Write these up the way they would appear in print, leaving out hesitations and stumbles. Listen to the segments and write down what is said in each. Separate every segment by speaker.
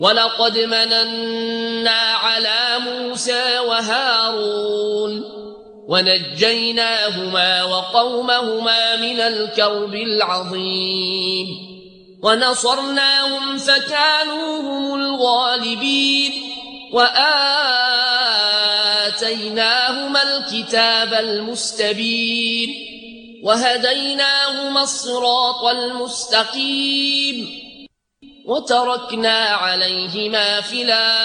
Speaker 1: ولقد مننا على موسى وهارون ونجيناهما وقومهما من الكرب العظيم ونصرناهم فكانوا هم الغالبين وآتيناهما الكتاب المستبين وهديناهما الصراط المستقيم وتركنا عليهما في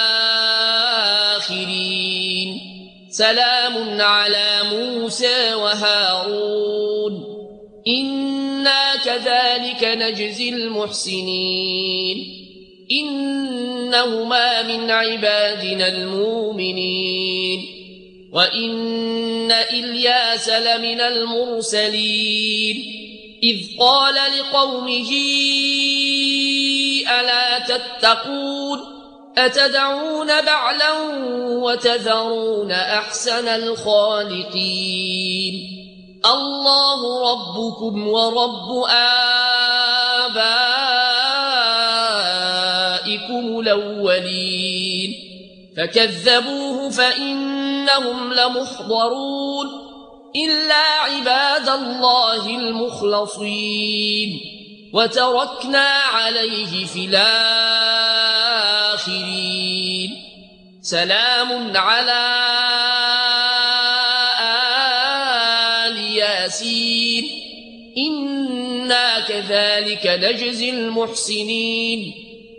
Speaker 1: الآخرين سلام على موسى وهارون إنا كذلك نجزي المحسنين إنهما من عبادنا المؤمنين وإن إلياس لمن المرسلين إذ قال لقومه ألا تتقون أتدعون بعلا وتذرون أحسن الخالقين الله ربكم ورب آبائكم الأولين فكذبوه فإنهم لمحضرون إلا عباد الله المخلصين وتركنا عليه في الآخرين سلام على آل ياسين إنا كذلك نجزي المحسنين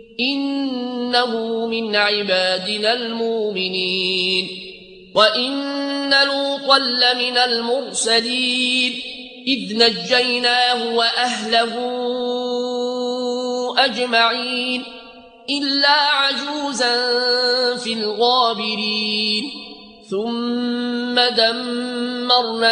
Speaker 1: إنه من عبادنا المؤمنين وإن لوطا لمن المرسلين إذ نجيناه وأهله أجمعين إلا عجوزا في الغابرين ثم دمرنا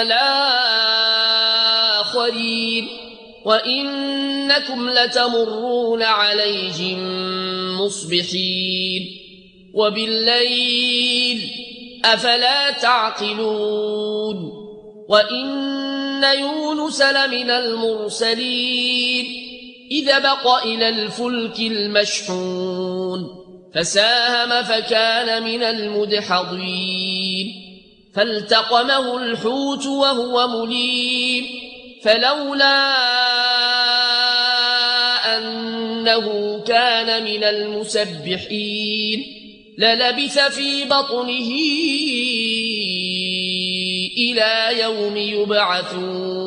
Speaker 1: الآخرين وإنكم لتمرون عليهم مصبحين وبالليل أفلا تعقلون وإن يونس لمن المرسلين إذا بق إلى الفلك المشحون فساهم فكان من المدحضين فالتقمه الحوت وهو مليم فلولا أنه كان من المسبحين للبث في بطنه إلى يوم يبعثون